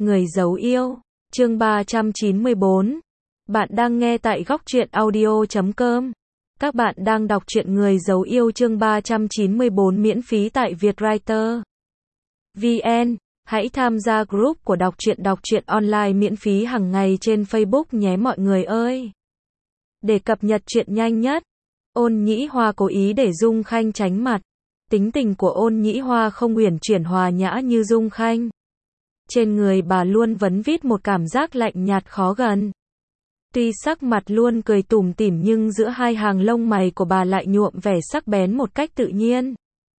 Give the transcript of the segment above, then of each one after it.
Người giấu yêu, chương 394. Bạn đang nghe tại góc truyện audio.com. Các bạn đang đọc truyện Người giấu yêu chương 394 miễn phí tại Vietwriter VN. Hãy tham gia group của đọc truyện online miễn phí hàng ngày trên Facebook nhé mọi người ơi. Để cập nhật truyện nhanh nhất, Ôn Nhĩ Hoa cố ý để Dung Khanh tránh mặt. Tính tình của Ôn Nhĩ Hoa không uyển chuyển hòa nhã như Dung Khanh. Trên người bà luôn vấn vít một cảm giác lạnh nhạt khó gần. Tuy sắc mặt luôn cười tủm tỉm nhưng giữa hai hàng lông mày của bà lại nhuộm vẻ sắc bén một cách tự nhiên.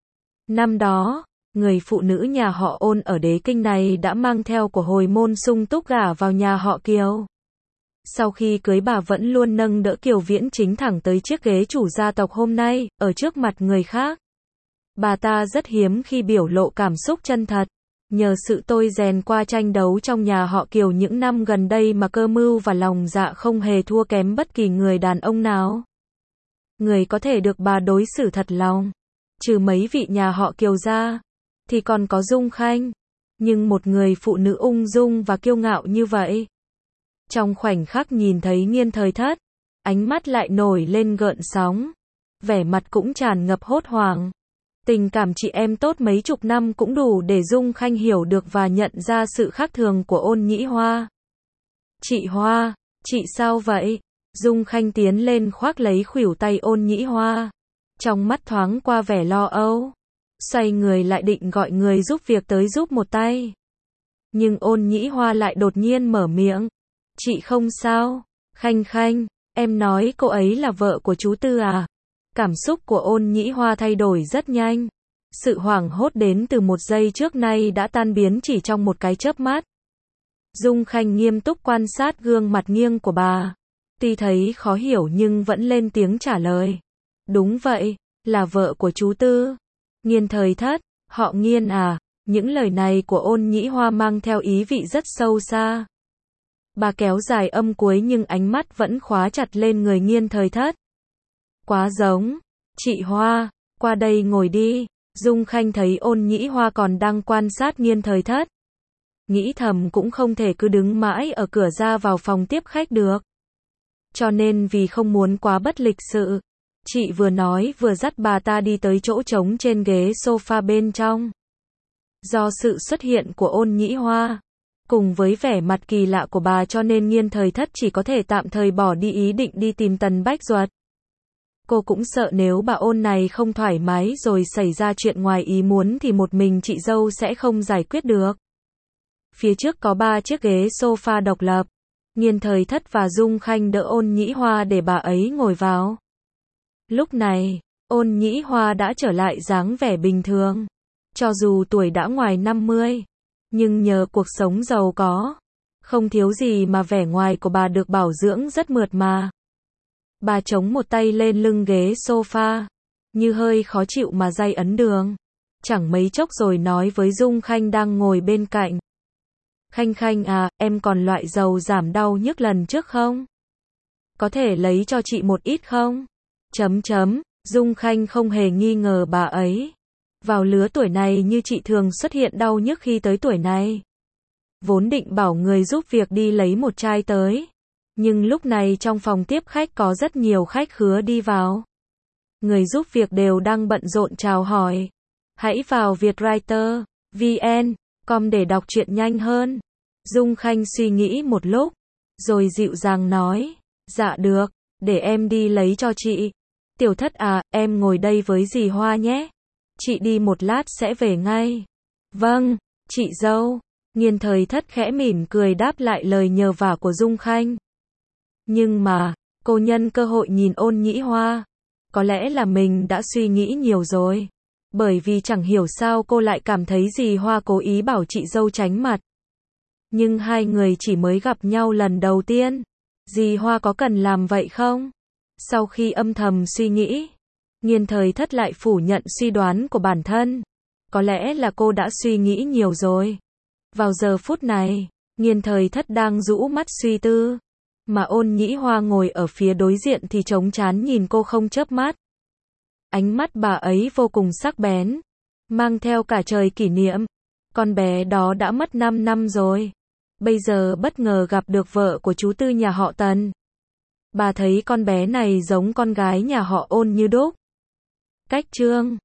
Năm đó, người phụ nữ nhà họ Ôn ở Đế Kinh này đã mang theo của hồi môn sung túc gả vào nhà họ Kiều. Sau khi cưới bà vẫn luôn nâng đỡ Kiều Viễn Chính thẳng tới chiếc ghế chủ gia tộc hôm nay, ở trước mặt người khác. Bà ta rất hiếm khi biểu lộ cảm xúc chân thật. Nhờ sự tôi rèn qua tranh đấu trong nhà họ Kiều những năm gần đây mà cơ mưu và lòng dạ không hề thua kém bất kỳ người đàn ông nào. Người có thể được bà đối xử thật lòng, trừ mấy vị nhà họ Kiều ra, thì còn có Dung Khanh. Nhưng một người phụ nữ ung dung và kiêu ngạo như vậy. Trong khoảnh khắc nhìn thấy Nghiên Thời Thất, ánh mắt lại nổi lên gợn sóng, vẻ mặt cũng tràn ngập hốt hoảng. Tình cảm chị em tốt mấy chục năm cũng đủ để Dung Khanh hiểu được và nhận ra sự khác thường của Ôn Nhĩ Hoa. Chị Hoa, chị sao vậy? Dung Khanh tiến lên khoác lấy khuỷu tay Ôn Nhĩ Hoa. Trong mắt thoáng qua vẻ lo âu. Xoay người lại định gọi người giúp việc tới giúp một tay. Nhưng Ôn Nhĩ Hoa lại đột nhiên mở miệng. Chị không sao, Khanh Khanh, em nói cô ấy là vợ của chú Tư à? Cảm xúc của Ôn Nhĩ Hoa thay đổi rất nhanh. Sự hoảng hốt đến từ một giây trước nay đã tan biến chỉ trong một cái chớp mắt. Dung Khanh nghiêm túc quan sát gương mặt nghiêng của bà. Tuy thấy khó hiểu nhưng vẫn lên tiếng trả lời. Đúng vậy, là vợ của chú Tư. Nghiên Thời Thất, họ Nghiên à? Những lời này của Ôn Nhĩ Hoa mang theo ý vị rất sâu xa. Bà kéo dài âm cuối nhưng ánh mắt vẫn khóa chặt lên người Nghiên Thời Thất. Quá giống. Chị Hoa, qua đây ngồi đi. Dung Khanh thấy Ôn Nhĩ Hoa còn đang quan sát Nghiên Thời Thất. Nghĩ thầm cũng không thể cứ đứng mãi ở cửa ra vào phòng tiếp khách được. Cho nên vì không muốn quá bất lịch sự, chị vừa nói vừa dắt bà ta đi tới chỗ trống trên ghế sofa bên trong. Do sự xuất hiện của Ôn Nhĩ Hoa, cùng với vẻ mặt kỳ lạ của bà cho nên Nghiên Thời Thất chỉ có thể tạm thời bỏ đi ý định đi tìm Tần Bách Duật. Cô cũng sợ nếu bà Ôn này không thoải mái rồi xảy ra chuyện ngoài ý muốn thì một mình chị dâu sẽ không giải quyết được. Phía trước có 3 chiếc ghế sofa độc lập. Nghiên Thời Thất và Dung Khanh đỡ Ôn Nhĩ Hoa để bà ấy ngồi vào. Lúc này, Ôn Nhĩ Hoa đã trở lại dáng vẻ bình thường. Cho dù tuổi đã ngoài 50, nhưng nhờ cuộc sống giàu có, không thiếu gì mà vẻ ngoài của bà được bảo dưỡng rất mượt mà. Bà chống một tay lên lưng ghế sofa, như hơi khó chịu mà day ấn đường. Chẳng mấy chốc rồi nói với Dung Khanh đang ngồi bên cạnh. Khanh Khanh à, em còn loại dầu giảm đau nhức lần trước không? Có thể lấy cho chị một ít không? Dung Khanh không hề nghi ngờ bà ấy. Vào lứa tuổi này như chị thường xuất hiện đau nhức khi tới tuổi này. Vốn định bảo người giúp việc đi lấy một chai tới. Nhưng lúc này trong phòng tiếp khách có rất nhiều khách khứa đi vào. Người giúp việc đều đang bận rộn chào hỏi. Hãy vào Vietwriter VN.com để đọc truyện nhanh hơn. Dung Khanh suy nghĩ một lúc, rồi dịu dàng nói. Dạ được, để em đi lấy cho chị. Tiểu Thất à, em ngồi đây với dì Hoa nhé. Chị đi một lát sẽ về ngay. Vâng, chị dâu. Nghiên Thời Thất khẽ mỉm cười đáp lại lời nhờ vả của Dung Khanh. Nhưng mà, cô nhân cơ hội nhìn Ôn Nhĩ Hoa. Có lẽ là mình đã suy nghĩ nhiều rồi. Bởi vì chẳng hiểu sao cô lại cảm thấy dì Hoa cố ý bảo chị dâu tránh mặt. Nhưng hai người chỉ mới gặp nhau lần đầu tiên. Dì Hoa có cần làm vậy không? Sau khi âm thầm suy nghĩ, Nghiên Thời Thất lại phủ nhận suy đoán của bản thân. Có lẽ là cô đã suy nghĩ nhiều rồi. Vào giờ phút này, Nghiên Thời Thất đang rũ mắt suy tư. Mà Ôn Nhĩ Hoa ngồi ở phía đối diện thì trống trán nhìn cô không chớp mắt. Ánh mắt bà ấy vô cùng sắc bén, mang theo cả trời kỷ niệm. Con bé đó đã mất 5 năm rồi. bây giờ bất ngờ gặp được vợ của chú Tư nhà họ Tần. Bà thấy con bé này giống con gái nhà họ Ôn như đúc. Cách Trương